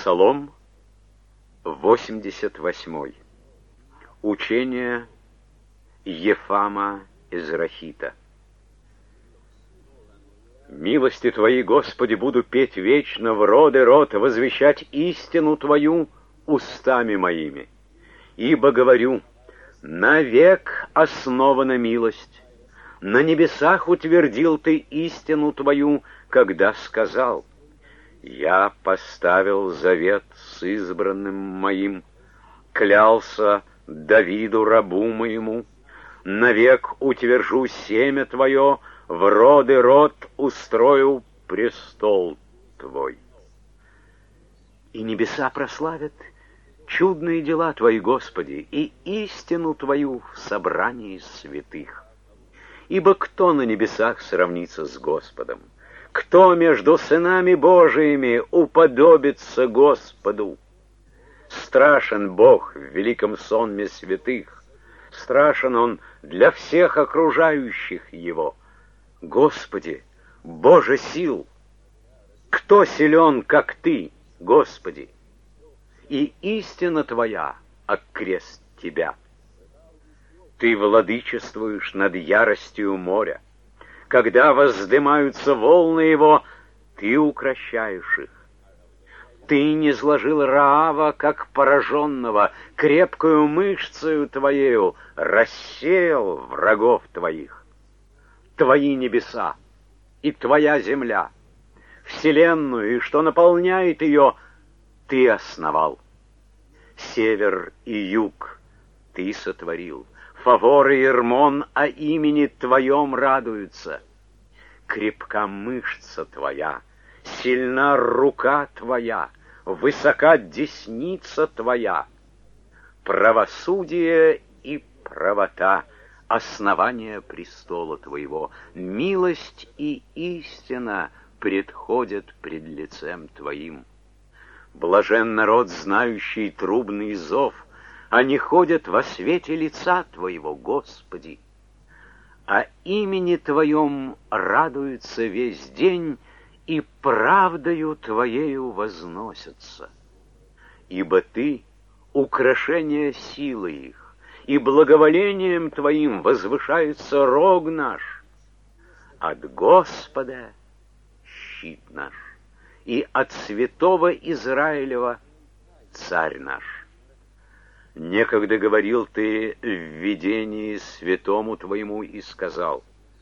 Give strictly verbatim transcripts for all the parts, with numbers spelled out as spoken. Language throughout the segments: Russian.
Псалом восемьдесят восьмой. Учение Ефама Израхита. Милости Твои, Господи, буду петь вечно, в роды род возвещать истину Твою устами моими. Ибо говорю, навек основана милость, на небесах утвердил Ты истину Твою, когда сказал: я поставил завет с избранным моим, клялся Давиду рабу моему, навек утвержу семя Твое, в роды род устрою престол Твой. И небеса прославят чудные дела Твои, Господи, и истину Твою в собрании святых. Ибо кто на небесах сравнится с Господом? Кто между сынами Божиими уподобится Господу? Страшен Бог в великом сонме святых, страшен Он для всех окружающих Его. Господи, Боже сил, кто силен, как Ты, Господи? И истина Твоя окрест Тебя. Ты владычествуешь над яростью моря. Когда воздымаются волны его, Ты укрощаешь их. Ты низложил Раава, как пораженного, крепкую мышцею Твоею рассеял врагов Твоих. Твои небеса и Твоя земля, вселенную и что наполняет ее, Ты основал. Север и юг Ты сотворил. Фавор и Ирмон о имени Твоем радуются. Крепка мышца Твоя, сильна рука Твоя, высока десница Твоя. Правосудие и правота — основание престола Твоего. Милость и истина предходят пред лицем Твоим. Блажен народ, знающий трубный зов, они ходят во свете лица Твоего, Господи. О имени Твоем радуются весь день, и правдою Твоею возносятся. Ибо Ты — украшение силы их, и благоволением Твоим возвышается рог наш. От Господа щит наш, и от святого Израилева царь наш. Некогда говорил Ты в видении святому Твоему и сказал: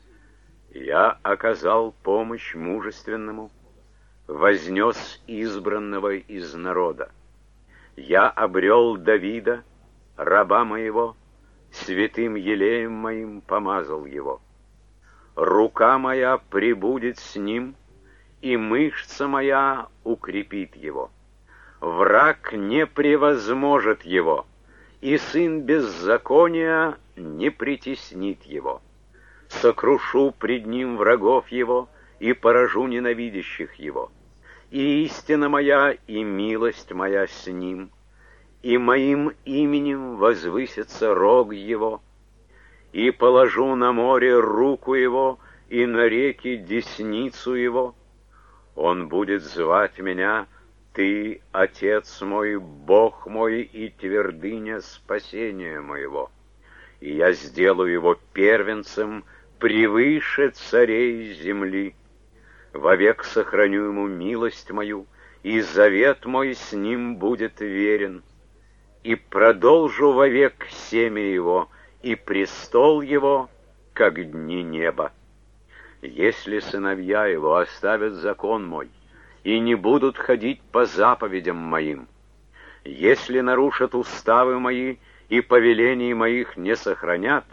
я оказал помощь мужественному, вознес избранного из народа. Я обрел Давида, раба моего, святым елеем моим помазал его. Рука моя пребудет с ним, и мышца моя укрепит его. Враг не превозможет его, и сын беззакония не притеснит его. Сокрушу пред ним врагов его, и поражу ненавидящих его. И истина моя, и милость моя с ним, и моим именем возвысится рог его. И положу на море руку его, и на реки десницу его. Он будет звать меня: Ты, Отец мой, Бог мой и твердыня спасения моего. И я сделаю его первенцем превыше царей земли. Вовек сохраню ему милость мою, и завет мой с ним будет верен. И продолжу вовек семя его, и престол его, как дни неба. Если сыновья его оставят закон мой, и не будут ходить по заповедям моим, если нарушат уставы мои и повелений моих не сохранят,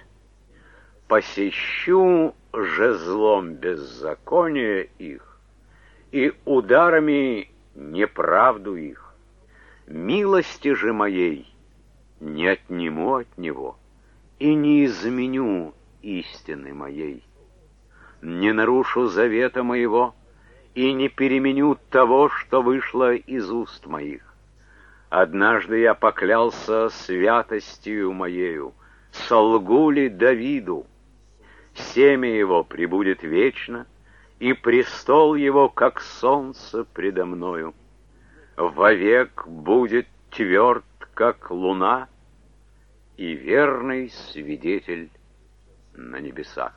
посещу жезлом беззакония их и ударами неправду их. Милости же моей не отниму от него и не изменю истины моей. Не нарушу завета моего и не переменю того, что вышло из уст моих. Однажды я поклялся святостью моею, солгу ли Давиду? Семя его пребудет вечно, и престол его, как солнце предо мною. вовек будет тверд, как луна, и верный свидетель на небесах.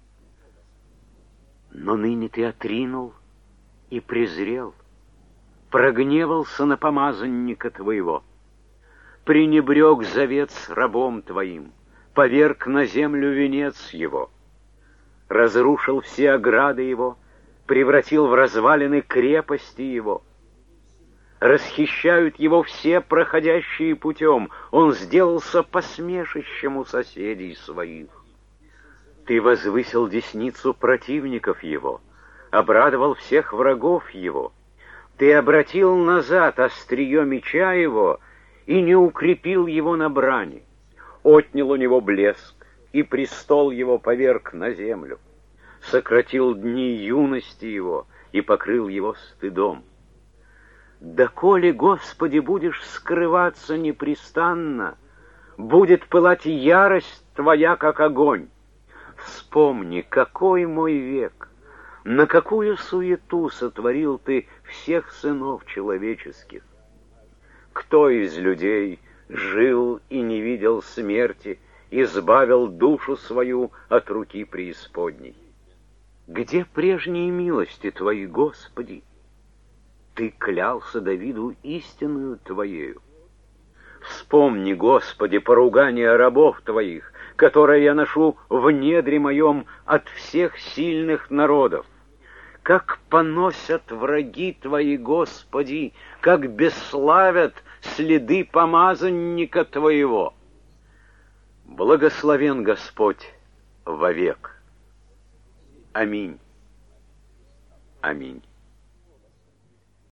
Но ныне ты отринул и презрел, прогневался на помазанника твоего, пренебрег завет с рабом твоим, поверг на землю венец его, разрушил все ограды его, превратил в развалины крепости его. Расхищают его все проходящие путем, он сделался посмешищем у соседей своих. Ты возвысил десницу противников его, обрадовал всех врагов его. Ты обратил назад острие меча его и не укрепил его на брани. Отнял у него блеск, и престол его поверг на землю. Сократил дни юности его и покрыл его стыдом. Доколе, Господи, будешь скрываться непрестанно, будет пылать ярость Твоя, как огонь. Вспомни, какой мой век, на какую суету сотворил Ты всех сынов человеческих. Кто из людей жил и не видел смерти, избавил душу свою от руки преисподней? Где прежние милости Твои, Господи? Ты клялся Давиду истинную Твоею. Вспомни, Господи, поругание рабов Твоих, которое я ношу в недре моем от всех сильных народов. Как поносят враги Твои, Господи, как бесславят следы помазанника Твоего. Благословен Господь вовек. Аминь. Аминь.